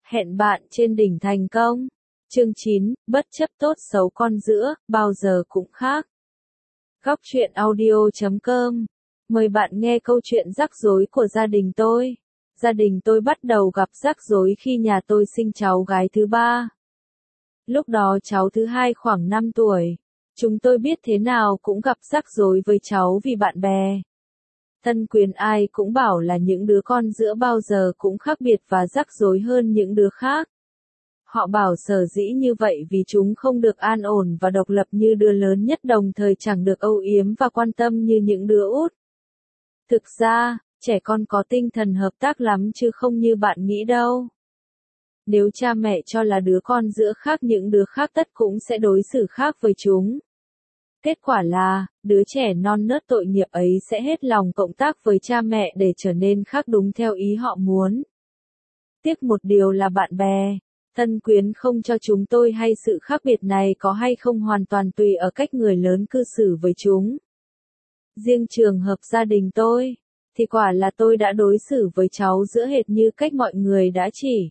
Hẹn bạn trên đỉnh thành công. Chương 9, bất chấp tốt xấu con giữa, bao giờ cũng khác. Góc truyện audio.com. Mời bạn nghe câu chuyện rắc rối của gia đình tôi. Gia đình tôi bắt đầu gặp rắc rối khi nhà tôi sinh cháu gái thứ ba. Lúc đó cháu thứ hai khoảng 5 tuổi. Chúng tôi biết thế nào cũng gặp rắc rối với cháu vì bạn bè. Thân quyền ai cũng bảo là những đứa con giữa bao giờ cũng khác biệt và rắc rối hơn những đứa khác. Họ bảo sở dĩ như vậy vì chúng không được an ổn và độc lập như đứa lớn nhất, đồng thời chẳng được âu yếm và quan tâm như những đứa út. Thực ra, trẻ con có tinh thần hợp tác lắm chứ không như bạn nghĩ đâu. Nếu cha mẹ cho là đứa con giữa khác những đứa khác tất cũng sẽ đối xử khác với chúng. Kết quả là, đứa trẻ non nớt tội nghiệp ấy sẽ hết lòng cộng tác với cha mẹ để trở nên khác đúng theo ý họ muốn. Tiếc một điều là bạn bè, thân quyến không cho chúng tôi hay sự khác biệt này có hay không hoàn toàn tùy ở cách người lớn cư xử với chúng. Riêng trường hợp gia đình tôi, thì quả là tôi đã đối xử với cháu giữa hệt như cách mọi người đã chỉ.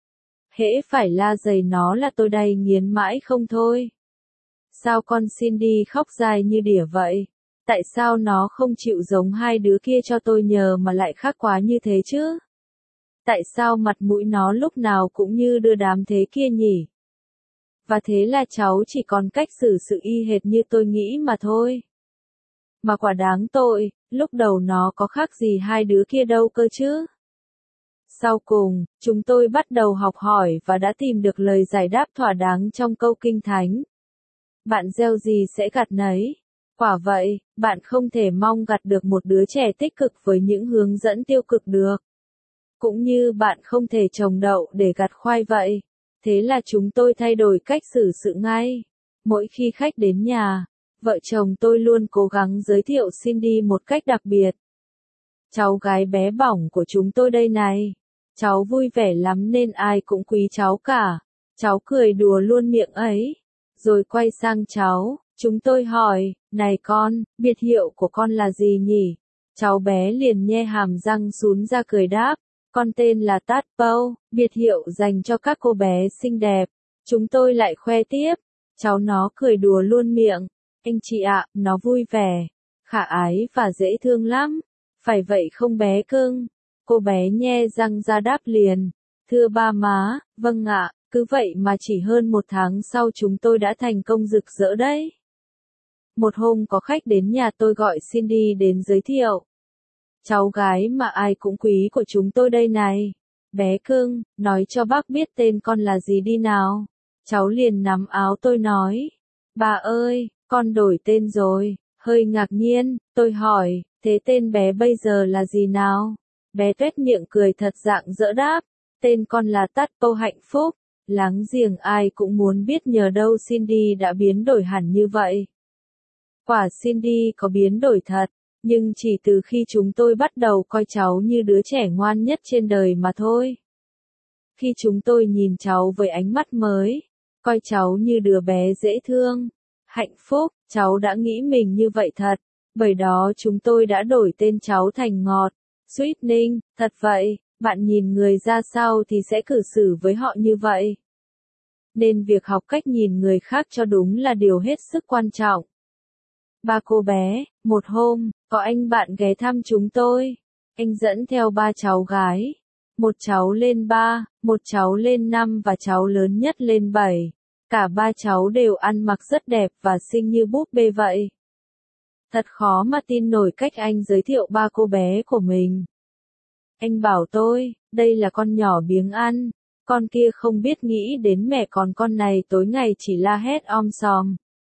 Hễ phải la dày nó là tôi đay nghiến mãi không thôi. Sao con Cindy khóc dài như đỉa vậy? Tại sao nó không chịu giống hai đứa kia cho tôi nhờ mà lại khác quá như thế chứ? Tại sao mặt mũi nó lúc nào cũng như đưa đám thế kia nhỉ? Và thế là cháu chỉ còn cách xử sự y hệt như tôi nghĩ mà thôi. Mà quả đáng tội, lúc đầu nó có khác gì hai đứa kia đâu cơ chứ? Sau cùng, chúng tôi bắt đầu học hỏi và đã tìm được lời giải đáp thỏa đáng trong câu Kinh Thánh. Bạn gieo gì sẽ gặt nấy. Quả vậy, bạn không thể mong gặt được một đứa trẻ tích cực với những hướng dẫn tiêu cực được. Cũng như bạn không thể trồng đậu để gặt khoai vậy. Thế là chúng tôi thay đổi cách xử sự ngay. Mỗi khi khách đến nhà, vợ chồng tôi luôn cố gắng giới thiệu Cindy một cách đặc biệt. Cháu gái bé bỏng của chúng tôi đây này. Cháu vui vẻ lắm nên ai cũng quý cháu cả. Cháu cười đùa luôn miệng ấy. Rồi quay sang cháu, chúng tôi hỏi, này con, biệt hiệu của con là gì nhỉ? Cháu bé liền nhe hàm răng sún ra cười đáp, con tên là Tadpole, biệt hiệu dành cho các cô bé xinh đẹp. Chúng tôi lại khoe tiếp, cháu nó cười đùa luôn miệng, anh chị ạ, nó vui vẻ, khả ái và dễ thương lắm. Phải vậy không bé cưng? Cô bé nhe răng ra đáp liền, thưa ba má, vâng ạ. Cứ vậy mà chỉ hơn một tháng sau chúng tôi đã thành công rực rỡ đấy. Một hôm có khách đến nhà tôi gọi Cindy đến giới thiệu. Cháu gái mà ai cũng quý của chúng tôi đây này. Bé cưng, nói cho bác biết tên con là gì đi nào. Cháu liền nắm áo tôi nói. Bà ơi, con đổi tên rồi. Hơi ngạc nhiên, tôi hỏi, thế tên bé bây giờ là gì nào? Bé tuét miệng cười thật rạng rỡ đáp. Tên con là Tadpole hạnh phúc. Láng giềng ai cũng muốn biết nhờ đâu Cindy đã biến đổi hẳn như vậy. Quả Cindy có biến đổi thật, nhưng chỉ từ khi chúng tôi bắt đầu coi cháu như đứa trẻ ngoan nhất trên đời mà thôi. Khi chúng tôi nhìn cháu với ánh mắt mới, coi cháu như đứa bé dễ thương, hạnh phúc, cháu đã nghĩ mình như vậy thật, bởi đó chúng tôi đã đổi tên cháu thành Ngọt, Sweetening, thật vậy. Bạn nhìn người ra sao thì sẽ cư xử với họ như vậy. Nên việc học cách nhìn người khác cho đúng là điều hết sức quan trọng. Ba cô bé, một hôm, có anh bạn ghé thăm chúng tôi. Anh dẫn theo ba cháu gái. Một cháu lên 3, một cháu lên 5 và cháu lớn nhất lên 7. Cả ba cháu đều ăn mặc rất đẹp và xinh như búp bê vậy. Thật khó mà tin nổi cách anh giới thiệu ba cô bé của mình. Anh bảo tôi, đây là con nhỏ biếng ăn, con kia không biết nghĩ đến mẹ, còn con này tối ngày chỉ la hét om sòm.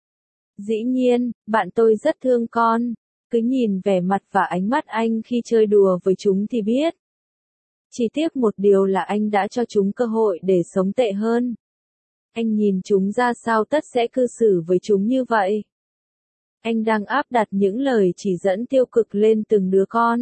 Dĩ nhiên, bạn tôi rất thương con, cứ nhìn vẻ mặt và ánh mắt anh khi chơi đùa với chúng thì biết. Chỉ tiếc một điều là anh đã cho chúng cơ hội để sống tệ hơn. Anh nhìn chúng ra sao tất sẽ cư xử với chúng như vậy. Anh đang áp đặt những lời chỉ dẫn tiêu cực lên từng đứa con.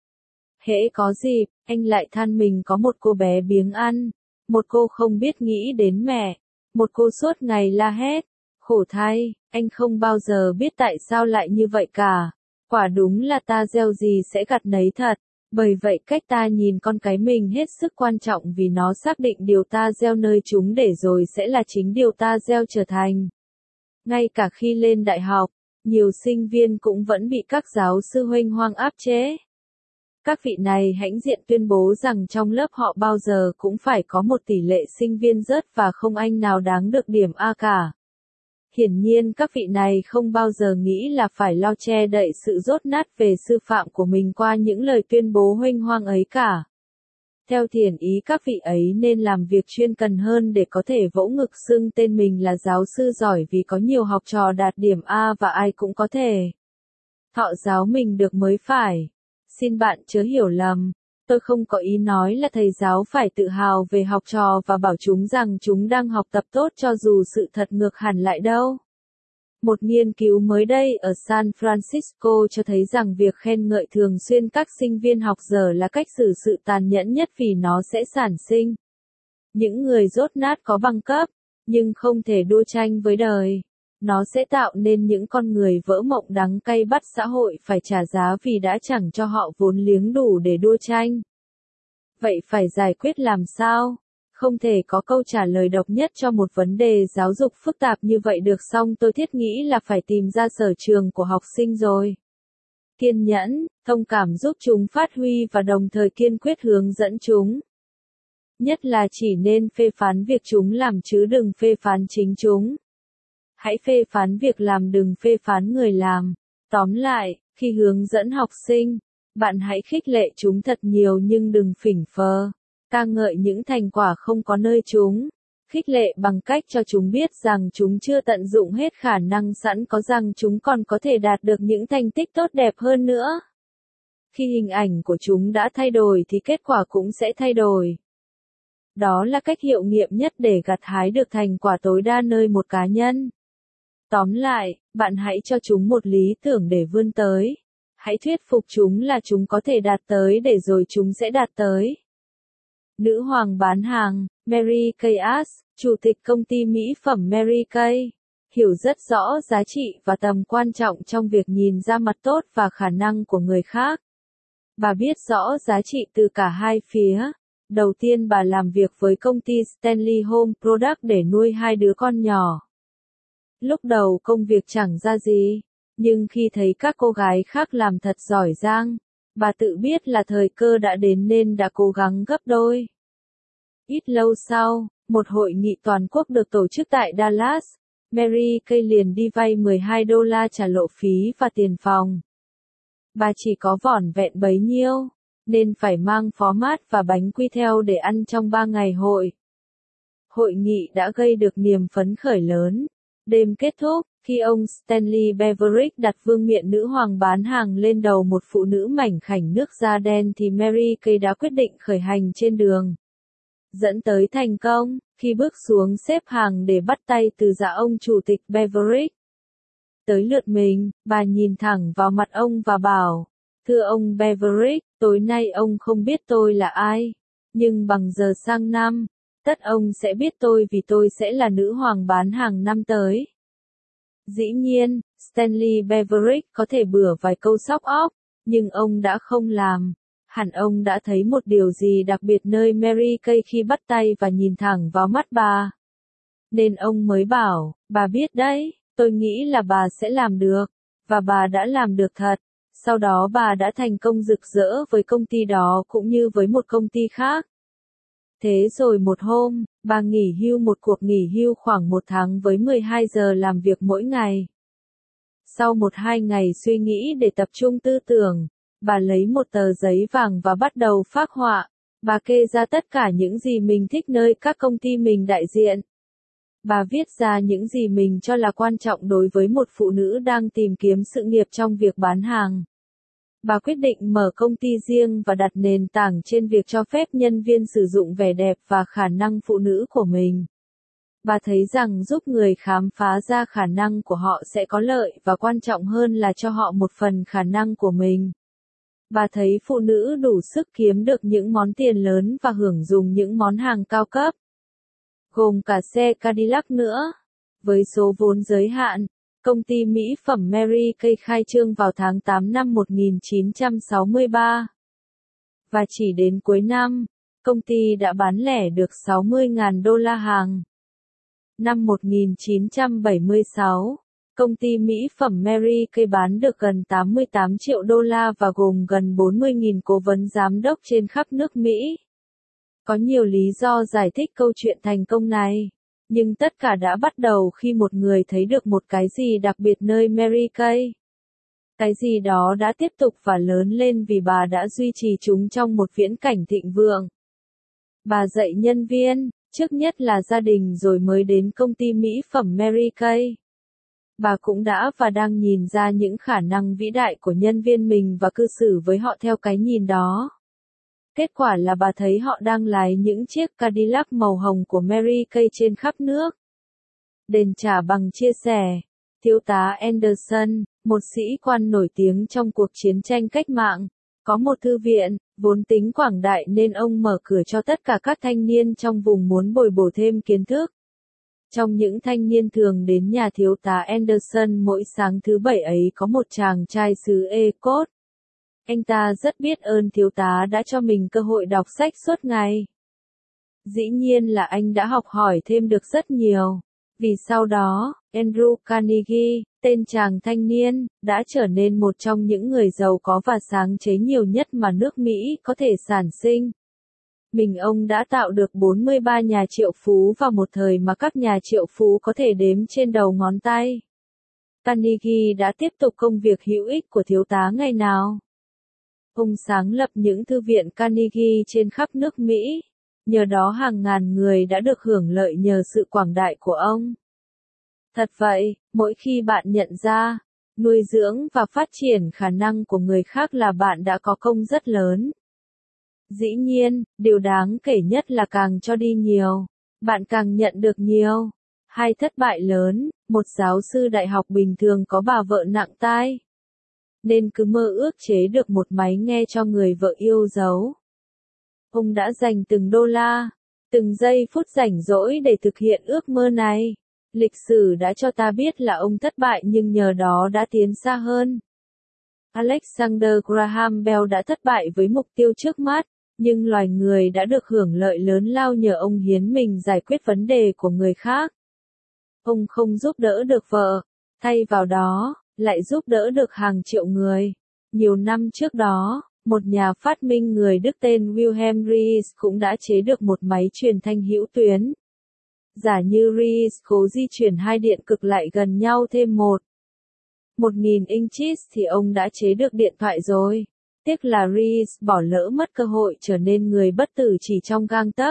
Hễ có dịp, anh lại than mình có một cô bé biếng ăn, một cô không biết nghĩ đến mẹ, một cô suốt ngày la hét. Khổ thay, anh không bao giờ biết tại sao lại như vậy cả. Quả đúng là ta gieo gì sẽ gặt nấy thật. Bởi vậy cách ta nhìn con cái mình hết sức quan trọng vì nó xác định điều ta gieo nơi chúng để rồi sẽ là chính điều ta gieo trở thành. Ngay cả khi lên đại học, nhiều sinh viên cũng vẫn bị các giáo sư huênh hoang áp chế. Các vị này hãnh diện tuyên bố rằng trong lớp họ bao giờ cũng phải có một tỷ lệ sinh viên rớt và không anh nào đáng được điểm A cả. Hiển nhiên các vị này không bao giờ nghĩ là phải lo che đậy sự dốt nát về sư phạm của mình qua những lời tuyên bố huênh hoang ấy cả. Theo thiền ý các vị ấy nên làm việc chuyên cần hơn để có thể vỗ ngực xưng tên mình là giáo sư giỏi vì có nhiều học trò đạt điểm A và ai cũng có thể thọ giáo mình được mới phải. Xin bạn chớ hiểu lầm, tôi không có ý nói là thầy giáo phải tự hào về học trò và bảo chúng rằng chúng đang học tập tốt cho dù sự thật ngược hẳn lại đâu. Một nghiên cứu mới đây ở San Francisco cho thấy rằng việc khen ngợi thường xuyên các sinh viên học dở là cách xử sự tàn nhẫn nhất vì nó sẽ sản sinh những người dốt nát có bằng cấp, nhưng không thể đua tranh với đời. Nó sẽ tạo nên những con người vỡ mộng đắng cay bắt xã hội phải trả giá vì đã chẳng cho họ vốn liếng đủ để đua tranh. Vậy phải giải quyết làm sao? Không thể có câu trả lời độc nhất cho một vấn đề giáo dục phức tạp như vậy được, song tôi thiết nghĩ là phải tìm ra sở trường của học sinh rồi. Kiên nhẫn, thông cảm giúp chúng phát huy và đồng thời kiên quyết hướng dẫn chúng. Nhất là chỉ nên phê phán việc chúng làm chứ đừng phê phán chính chúng. Hãy phê phán việc làm, đừng phê phán người làm. Tóm lại, khi hướng dẫn học sinh, bạn hãy khích lệ chúng thật nhiều nhưng đừng phỉnh phờ, ca ngợi những thành quả không có nơi chúng. Khích lệ bằng cách cho chúng biết rằng chúng chưa tận dụng hết khả năng sẵn có, rằng chúng còn có thể đạt được những thành tích tốt đẹp hơn nữa. Khi hình ảnh của chúng đã thay đổi thì kết quả cũng sẽ thay đổi. Đó là cách hiệu nghiệm nhất để gặt hái được thành quả tối đa nơi một cá nhân. Tóm lại, bạn hãy cho chúng một lý tưởng để vươn tới. Hãy thuyết phục chúng là chúng có thể đạt tới để rồi chúng sẽ đạt tới. Nữ hoàng bán hàng, Mary Kay Ash, chủ tịch công ty mỹ phẩm Mary Kay, hiểu rất rõ giá trị và tầm quan trọng trong việc nhìn ra mặt tốt và khả năng của người khác. Bà biết rõ giá trị từ cả hai phía. Đầu tiên bà làm việc với công ty Stanley Home Product để nuôi hai đứa con nhỏ. Lúc đầu công việc chẳng ra gì, nhưng khi thấy các cô gái khác làm thật giỏi giang, bà tự biết là thời cơ đã đến nên đã cố gắng gấp đôi. Ít lâu sau, một hội nghị toàn quốc được tổ chức tại Dallas, Mary Kay liền đi vay $12 trả lộ phí và tiền phòng. Bà chỉ có vỏn vẹn bấy nhiêu, nên phải mang phó mát và bánh quy theo để ăn trong 3 ngày hội. Hội nghị đã gây được niềm phấn khởi lớn. Đêm kết thúc, khi ông Stanley Beveridge đặt vương miện nữ hoàng bán hàng lên đầu một phụ nữ mảnh khảnh nước da đen thì Mary Kay đã quyết định khởi hành trên đường dẫn tới thành công. Khi bước xuống xếp hàng để bắt tay từ dạ ông chủ tịch Beveridge, tới lượt mình, bà nhìn thẳng vào mặt ông và bảo, thưa ông Beveridge, tối nay ông không biết tôi là ai, nhưng bằng giờ sang năm, tất ông sẽ biết tôi vì tôi sẽ là nữ hoàng bán hàng năm tới. Dĩ nhiên, Stanley Beveridge có thể bừa vài câu sóc óc, nhưng ông đã không làm. Hẳn ông đã thấy một điều gì đặc biệt nơi Mary Kay khi bắt tay và nhìn thẳng vào mắt bà. Nên ông mới bảo, bà biết đấy, tôi nghĩ là bà sẽ làm được. Và bà đã làm được thật. Sau đó bà đã thành công rực rỡ với công ty đó cũng như với một công ty khác. Thế rồi một hôm, bà nghỉ hưu một cuộc nghỉ hưu khoảng 1 tháng với 12 giờ làm việc mỗi ngày. Sau 1-2 ngày suy nghĩ để tập trung tư tưởng, bà lấy một tờ giấy vàng và bắt đầu phác họa. Bà kê ra tất cả những gì mình thích nơi các công ty mình đại diện. Bà viết ra những gì mình cho là quan trọng đối với một phụ nữ đang tìm kiếm sự nghiệp trong việc bán hàng. Bà quyết định mở công ty riêng và đặt nền tảng trên việc cho phép nhân viên sử dụng vẻ đẹp và khả năng phụ nữ của mình. Bà thấy rằng giúp người khám phá ra khả năng của họ sẽ có lợi và quan trọng hơn là cho họ một phần khả năng của mình. Bà thấy phụ nữ đủ sức kiếm được những món tiền lớn và hưởng dùng những món hàng cao cấp, gồm cả xe Cadillac nữa. Với số vốn giới hạn, công ty mỹ phẩm Mary Kay khai trương vào tháng 8 năm 1963. Và chỉ đến cuối năm, công ty đã bán lẻ được 60.000 đô la hàng. Năm 1976, công ty mỹ phẩm Mary Kay bán được gần 88 triệu đô la và gồm gần 40.000 cố vấn giám đốc trên khắp nước Mỹ. Có nhiều lý do giải thích câu chuyện thành công này, nhưng tất cả đã bắt đầu khi một người thấy được một cái gì đặc biệt nơi Mary Kay. Cái gì đó đã tiếp tục và lớn lên vì bà đã duy trì chúng trong một viễn cảnh thịnh vượng. Bà dạy nhân viên, trước nhất là gia đình rồi mới đến công ty mỹ phẩm Mary Kay. Bà cũng đã và đang nhìn ra những khả năng vĩ đại của nhân viên mình và cư xử với họ theo cái nhìn đó. Kết quả là bà thấy họ đang lái những chiếc Cadillac màu hồng của Mary Kay trên khắp nước. Đền trả bằng chia sẻ. Thiếu tá Anderson, một sĩ quan nổi tiếng trong cuộc chiến tranh cách mạng, có một thư viện, vốn tính quảng đại nên ông mở cửa cho tất cả các thanh niên trong vùng muốn bồi bổ thêm kiến thức. Trong những thanh niên thường đến nhà thiếu tá Anderson mỗi sáng thứ Bảy ấy có một chàng trai xứ Ecot. Anh ta rất biết ơn thiếu tá đã cho mình cơ hội đọc sách suốt ngày. Dĩ nhiên là anh đã học hỏi thêm được rất nhiều. Vì sau đó, Andrew Carnegie, tên chàng thanh niên, đã trở nên một trong những người giàu có và sáng chế nhiều nhất mà nước Mỹ có thể sản sinh. Ông đã tạo được 43 nhà triệu phú vào một thời mà các nhà triệu phú có thể đếm trên đầu ngón tay. Carnegie đã tiếp tục công việc hữu ích của thiếu tá ngày nào. Ông sáng lập những thư viện Carnegie trên khắp nước Mỹ. Nhờ đó hàng ngàn người đã được hưởng lợi nhờ sự quảng đại của ông. Thật vậy, mỗi khi bạn nhận ra, nuôi dưỡng và phát triển khả năng của người khác là bạn đã có công rất lớn. Dĩ nhiên, điều đáng kể nhất là càng cho đi nhiều, bạn càng nhận được nhiều. Hai thất bại lớn, một giáo sư đại học bình thường có bà vợ nặng tai, nên cứ mơ ước chế được một máy nghe cho người vợ yêu dấu. Ông đã dành từng đô la, từng giây phút rảnh rỗi để thực hiện ước mơ này. Lịch sử đã cho ta biết là ông thất bại nhưng nhờ đó đã tiến xa hơn. Alexander Graham Bell đã thất bại với mục tiêu trước mắt, nhưng loài người đã được hưởng lợi lớn lao nhờ ông hiến mình giải quyết vấn đề của người khác. Ông không giúp đỡ được vợ, thay vào đó, lại giúp đỡ được hàng triệu người. Nhiều năm trước đó, một nhà phát minh người Đức tên Wilhelm Reis cũng đã chế được một máy truyền thanh hữu tuyến. Giả như Reis cố di chuyển hai điện cực lại gần nhau thêm 1.000 inches thì ông đã chế được điện thoại rồi. Tiếc là Reis bỏ lỡ mất cơ hội trở nên người bất tử chỉ trong gang tấc.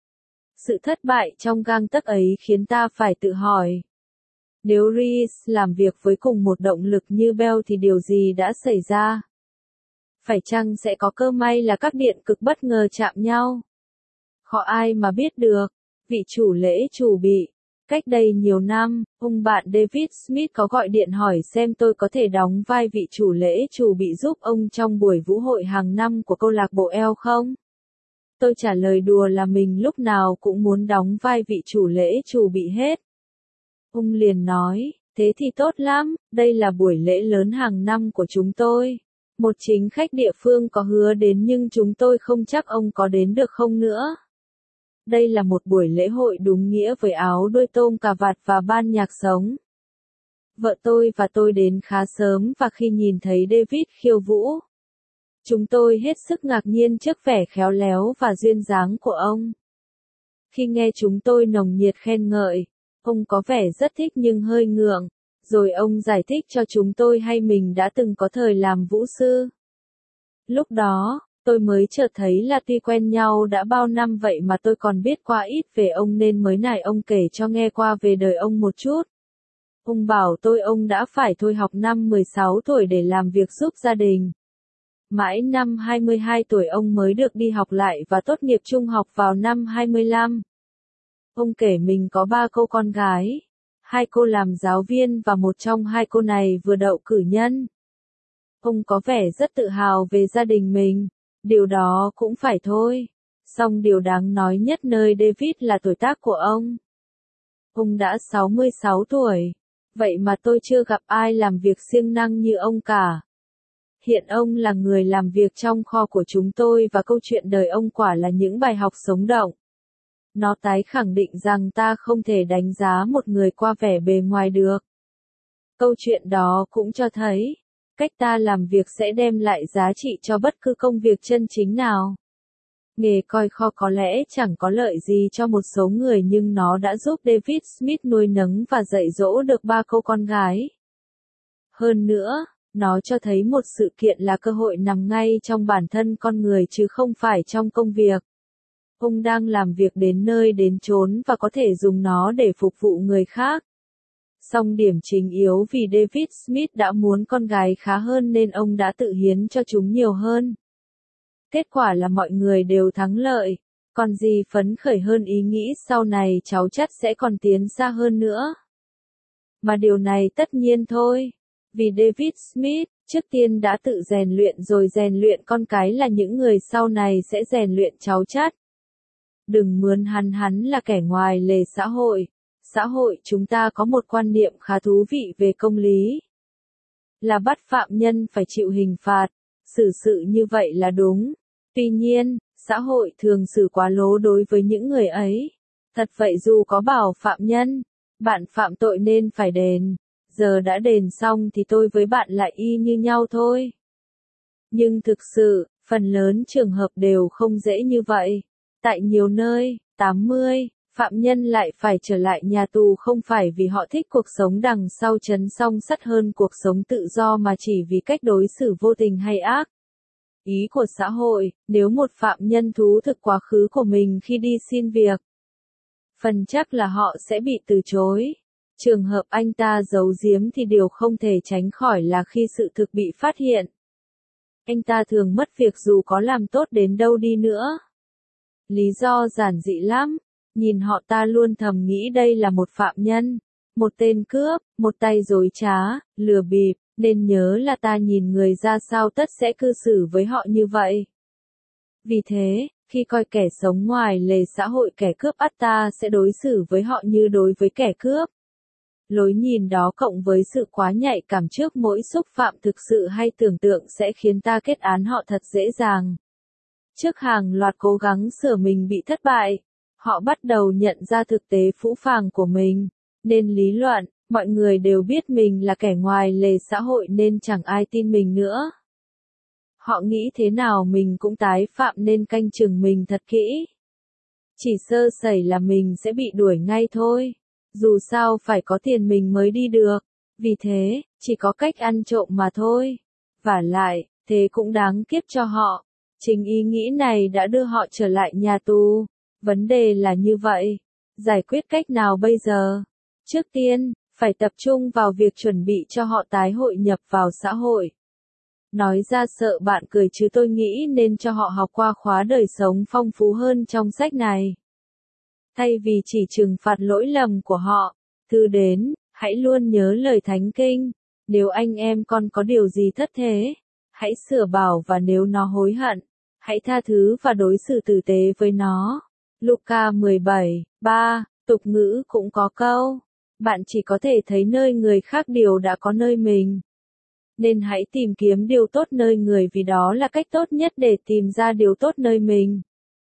Sự thất bại trong gang tấc ấy khiến ta phải tự hỏi. Nếu Reis làm việc với cùng một động lực như Bell thì điều gì đã xảy ra? Phải chăng sẽ có cơ may là các điện cực bất ngờ chạm nhau? Khó ai mà biết được. Vị chủ lễ chủ bị. Cách đây nhiều năm, ông bạn David Smith có gọi điện hỏi xem tôi có thể đóng vai vị chủ lễ chủ bị giúp ông trong buổi vũ hội hàng năm của câu lạc bộ ELF không? Tôi trả lời đùa là mình lúc nào cũng muốn đóng vai vị chủ lễ chủ bị hết. Ông liền nói, thế thì tốt lắm, đây là buổi lễ lớn hàng năm của chúng tôi. Một chính khách địa phương có hứa đến nhưng chúng tôi không chắc ông có đến được không nữa. Đây là một buổi lễ hội đúng nghĩa với áo đôi tôm cà vạt và ban nhạc sống. Vợ tôi và tôi đến khá sớm và khi nhìn thấy David khiêu vũ, chúng tôi hết sức ngạc nhiên trước vẻ khéo léo và duyên dáng của ông. Khi nghe chúng tôi nồng nhiệt khen ngợi, ông có vẻ rất thích nhưng hơi ngượng, rồi ông giải thích cho chúng tôi hay mình đã từng có thời làm vũ sư. Lúc đó, tôi mới chợt thấy là tuy quen nhau đã bao năm vậy mà tôi còn biết qua ít về ông nên mới nài ông kể cho nghe qua về đời ông một chút. Ông bảo tôi ông đã phải thôi học năm 16 tuổi để làm việc giúp gia đình. Mãi năm 22 tuổi ông mới được đi học lại và tốt nghiệp trung học vào năm 25. Ông kể mình có 3 cô con gái. 2 cô làm giáo viên và một trong 2 cô này vừa đậu cử nhân. Ông có vẻ rất tự hào về gia đình mình. Điều đó cũng phải thôi. Song điều đáng nói nhất nơi David là tuổi tác của ông. Ông đã 66 tuổi. Vậy mà tôi chưa gặp ai làm việc siêng năng như ông cả. Hiện ông là người làm việc trong kho của chúng tôi và câu chuyện đời ông quả là những bài học sống động. Nó tái khẳng định rằng ta không thể đánh giá một người qua vẻ bề ngoài được. Câu chuyện đó cũng cho thấy, cách ta làm việc sẽ đem lại giá trị cho bất cứ công việc chân chính nào. Nghề coi kho có lẽ chẳng có lợi gì cho một số người nhưng nó đã giúp David Smith nuôi nấng và dạy dỗ được 3 cô con gái. Hơn nữa, nó cho thấy một sự kiện là cơ hội nằm ngay trong bản thân con người chứ không phải trong công việc. Ông đang làm việc đến nơi đến chốn và có thể dùng nó để phục vụ người khác. Song điểm chính yếu vì David Smith đã muốn con gái khá hơn nên ông đã tự hiến cho chúng nhiều hơn. Kết quả là mọi người đều thắng lợi, còn gì phấn khởi hơn ý nghĩ sau này cháu chắc sẽ còn tiến xa hơn nữa. Mà điều này tất nhiên thôi, vì David Smith, trước tiên đã tự rèn luyện rồi rèn luyện con cái là những người sau này sẽ rèn luyện cháu chắt. Đừng mướn hắn là kẻ ngoài lề xã hội. Xã hội chúng ta có một quan niệm khá thú vị về công lý. Là bắt phạm nhân phải chịu hình phạt, xử sự như vậy là đúng. Tuy nhiên, xã hội thường xử quá lố đối với những người ấy. Thật vậy dù có bảo phạm nhân, bạn phạm tội nên phải đền. Giờ đã đền xong thì tôi với bạn lại y như nhau thôi. Nhưng thực sự, phần lớn trường hợp đều không dễ như vậy. Tại nhiều nơi, 80, phạm nhân lại phải trở lại nhà tù không phải vì họ thích cuộc sống đằng sau trấn song sắt hơn cuộc sống tự do mà chỉ vì cách đối xử vô tình hay ác. Ý của xã hội, nếu một phạm nhân thú thực quá khứ của mình khi đi xin việc, phần chắc là họ sẽ bị từ chối. Trường hợp anh ta giấu giếm thì điều không thể tránh khỏi là khi sự thực bị phát hiện, anh ta thường mất việc dù có làm tốt đến đâu đi nữa. Lý do giản dị lắm, nhìn họ ta luôn thầm nghĩ đây là một phạm nhân, một tên cướp, một tay dối trá, lừa bịp, nên nhớ là ta nhìn người ra sao tất sẽ cư xử với họ như vậy. Vì thế, khi coi kẻ sống ngoài lề xã hội kẻ cướp ắt ta sẽ đối xử với họ như đối với kẻ cướp. Lối nhìn đó cộng với sự quá nhạy cảm trước mỗi xúc phạm thực sự hay tưởng tượng sẽ khiến ta kết án họ thật dễ dàng. Trước hàng loạt cố gắng sửa mình bị thất bại, họ bắt đầu nhận ra thực tế phũ phàng của mình, nên lý luận, mọi người đều biết mình là kẻ ngoài lề xã hội nên chẳng ai tin mình nữa. Họ nghĩ thế nào mình cũng tái phạm nên canh chừng mình thật kỹ. Chỉ sơ sẩy là mình sẽ bị đuổi ngay thôi. Dù sao phải có tiền mình mới đi được. Vì thế, chỉ có cách ăn trộm mà thôi. Vả lại, thế cũng đáng kiếp cho họ. Chính ý nghĩ này đã đưa họ trở lại nhà tù. Vấn đề là như vậy. Giải quyết cách nào bây giờ? Trước tiên, phải tập trung vào việc chuẩn bị cho họ tái hội nhập vào xã hội. Nói ra sợ bạn cười chứ tôi nghĩ nên cho họ học qua khóa đời sống phong phú hơn trong sách này. Thay vì chỉ trừng phạt lỗi lầm của họ, thư đến, hãy luôn nhớ lời Thánh Kinh. Nếu anh em con có điều gì thất thế, hãy sửa bảo và nếu nó hối hận, hãy tha thứ và đối xử tử tế với nó. Luca 17:3, tục ngữ cũng có câu, bạn chỉ có thể thấy nơi người khác điều đã có nơi mình. Nên hãy tìm kiếm điều tốt nơi người vì đó là cách tốt nhất để tìm ra điều tốt nơi mình.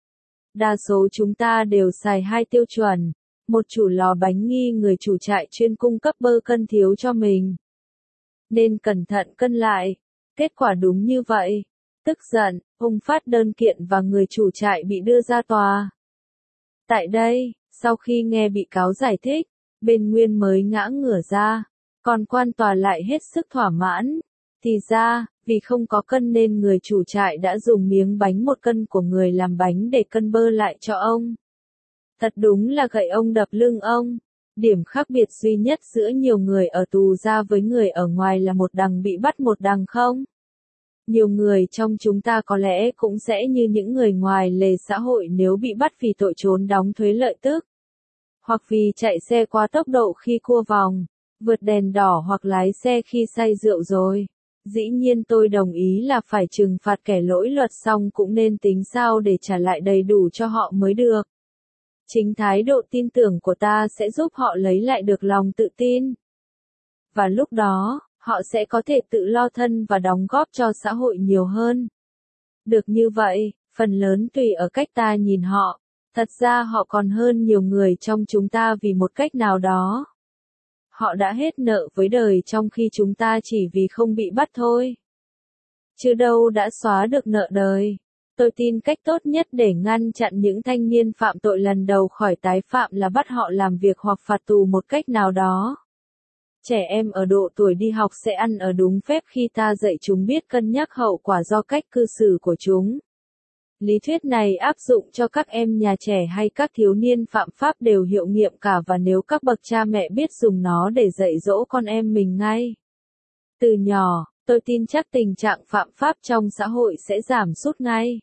Đa số chúng ta đều xài hai tiêu chuẩn, một chủ lò bánh nghi người chủ trại chuyên cung cấp bơ cân thiếu cho mình. Nên cẩn thận cân lại, kết quả đúng như vậy. Tức giận, ông phát đơn kiện và người chủ trại bị đưa ra tòa. Tại đây, sau khi nghe bị cáo giải thích, bên Nguyên mới ngã ngửa ra, còn quan tòa lại hết sức thỏa mãn. Thì ra, vì không có cân nên người chủ trại đã dùng miếng bánh 1 cân của người làm bánh để cân bơ lại cho ông. Thật đúng là gậy ông đập lưng ông. Điểm khác biệt duy nhất giữa nhiều người ở tù ra với người ở ngoài là một đằng bị bắt một đằng không. Nhiều người trong chúng ta có lẽ cũng sẽ như những người ngoài lề xã hội nếu bị bắt vì tội trốn đóng thuế lợi tức. Hoặc vì chạy xe quá tốc độ khi cua vòng, vượt đèn đỏ hoặc lái xe khi say rượu rồi. Dĩ nhiên tôi đồng ý là phải trừng phạt kẻ lỗi luật xong cũng nên tính sao để trả lại đầy đủ cho họ mới được. Chính thái độ tin tưởng của ta sẽ giúp họ lấy lại được lòng tự tin. Và lúc đó, họ sẽ có thể tự lo thân và đóng góp cho xã hội nhiều hơn. Được như vậy, phần lớn tùy ở cách ta nhìn họ. Thật ra họ còn hơn nhiều người trong chúng ta vì một cách nào đó. Họ đã hết nợ với đời trong khi chúng ta chỉ vì không bị bắt thôi. Chứ đâu đã xóa được nợ đời. Tôi tin cách tốt nhất để ngăn chặn những thanh niên phạm tội lần đầu khỏi tái phạm là bắt họ làm việc hoặc phạt tù một cách nào đó. Trẻ em ở độ tuổi đi học sẽ ăn ở đúng phép khi ta dạy chúng biết cân nhắc hậu quả do cách cư xử của chúng. Lý thuyết này áp dụng cho các em nhà trẻ hay các thiếu niên phạm pháp đều hiệu nghiệm cả, và nếu các bậc cha mẹ biết dùng nó để dạy dỗ con em mình ngay từ nhỏ, tôi tin chắc tình trạng phạm pháp trong xã hội sẽ giảm sút ngay.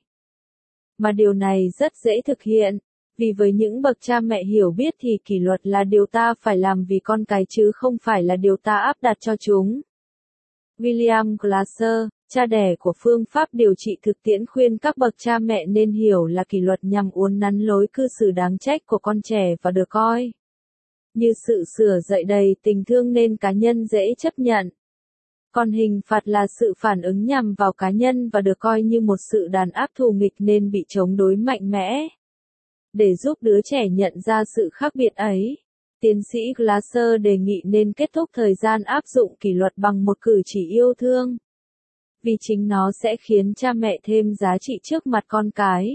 Mà điều này rất dễ thực hiện, vì với những bậc cha mẹ hiểu biết thì kỷ luật là điều ta phải làm vì con cái chứ không phải là điều ta áp đặt cho chúng. William Glasser, cha đẻ của phương pháp điều trị thực tiễn, khuyên các bậc cha mẹ nên hiểu là kỷ luật nhằm uốn nắn lối cư xử đáng trách của con trẻ và được coi như sự sửa dạy đầy tình thương nên cá nhân dễ chấp nhận. Còn hình phạt là sự phản ứng nhằm vào cá nhân và được coi như một sự đàn áp thù nghịch nên bị chống đối mạnh mẽ. Để giúp đứa trẻ nhận ra sự khác biệt ấy, tiến sĩ Glasser đề nghị nên kết thúc thời gian áp dụng kỷ luật bằng một cử chỉ yêu thương. Vì chính nó sẽ khiến cha mẹ thêm giá trị trước mặt con cái.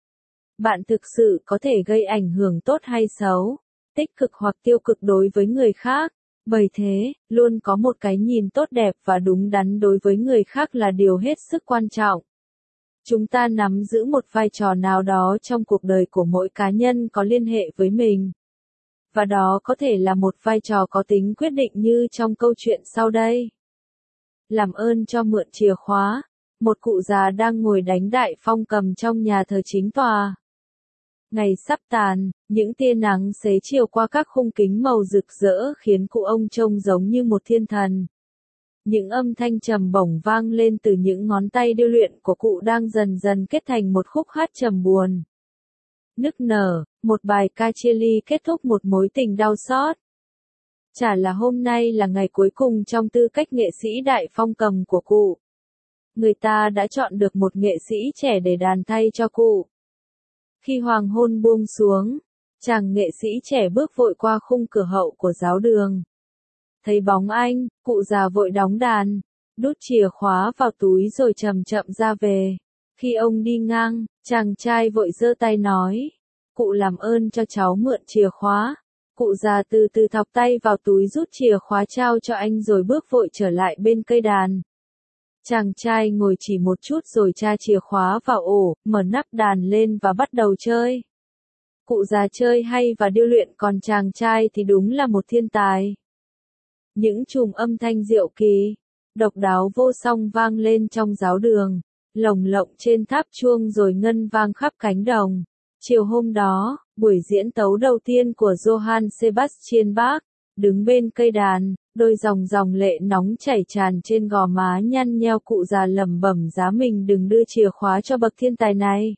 Bạn thực sự có thể gây ảnh hưởng tốt hay xấu, tích cực hoặc tiêu cực đối với người khác. Bởi thế, luôn có một cái nhìn tốt đẹp và đúng đắn đối với người khác là điều hết sức quan trọng. Chúng ta nắm giữ một vai trò nào đó trong cuộc đời của mỗi cá nhân có liên hệ với mình. Và đó có thể là một vai trò có tính quyết định như trong câu chuyện sau đây. Làm ơn cho mượn chìa khóa. Một cụ già đang ngồi đánh đại phong cầm trong nhà thờ chính tòa. Ngày sắp tàn, những tia nắng xế chiều qua các khung kính màu rực rỡ khiến cụ ông trông giống như một thiên thần. Những âm thanh trầm bổng vang lên từ những ngón tay điêu luyện của cụ đang dần dần kết thành một khúc hát trầm buồn. Nức nở, một bài ca chia ly kết thúc một mối tình đau xót. Chả là hôm nay là ngày cuối cùng trong tư cách nghệ sĩ đại phong cầm của cụ. Người ta đã chọn được một nghệ sĩ trẻ để đàn thay cho cụ. Khi hoàng hôn buông xuống, chàng nghệ sĩ trẻ bước vội qua khung cửa hậu của giáo đường. Thấy bóng anh, cụ già vội đóng đàn, đút chìa khóa vào túi rồi chậm chậm ra về. Khi ông đi ngang, chàng trai vội giơ tay nói, cụ làm ơn cho cháu mượn chìa khóa. Cụ già từ từ thọc tay vào túi rút chìa khóa trao cho anh rồi bước vội trở lại bên cây đàn. Chàng trai ngồi chỉ một chút rồi tra chìa khóa vào ổ, mở nắp đàn lên và bắt đầu chơi. Cụ già chơi hay và điêu luyện, còn chàng trai thì đúng là một thiên tài. Những chùm âm thanh diệu kỳ, độc đáo vô song vang lên trong giáo đường, lồng lộng trên tháp chuông rồi ngân vang khắp cánh đồng. Chiều hôm đó, buổi diễn tấu đầu tiên của Johann Sebastian Bach, đứng bên cây đàn, đôi dòng dòng lệ nóng chảy tràn trên gò má nhăn nheo, cụ già lẩm bẩm giá mình đừng đưa chìa khóa cho bậc thiên tài này.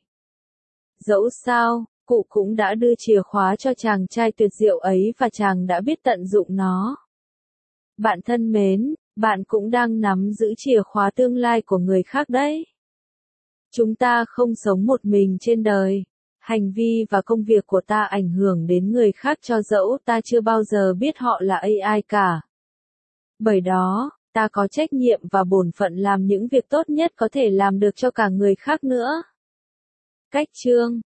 Dẫu sao, cụ cũng đã đưa chìa khóa cho chàng trai tuyệt diệu ấy và chàng đã biết tận dụng nó. Bạn thân mến, bạn cũng đang nắm giữ chìa khóa tương lai của người khác đấy. Chúng ta không sống một mình trên đời. Hành vi và công việc của ta ảnh hưởng đến người khác cho dẫu ta chưa bao giờ biết họ là ai cả. Bởi đó, ta có trách nhiệm và bổn phận làm những việc tốt nhất có thể làm được cho cả người khác nữa. Cách chương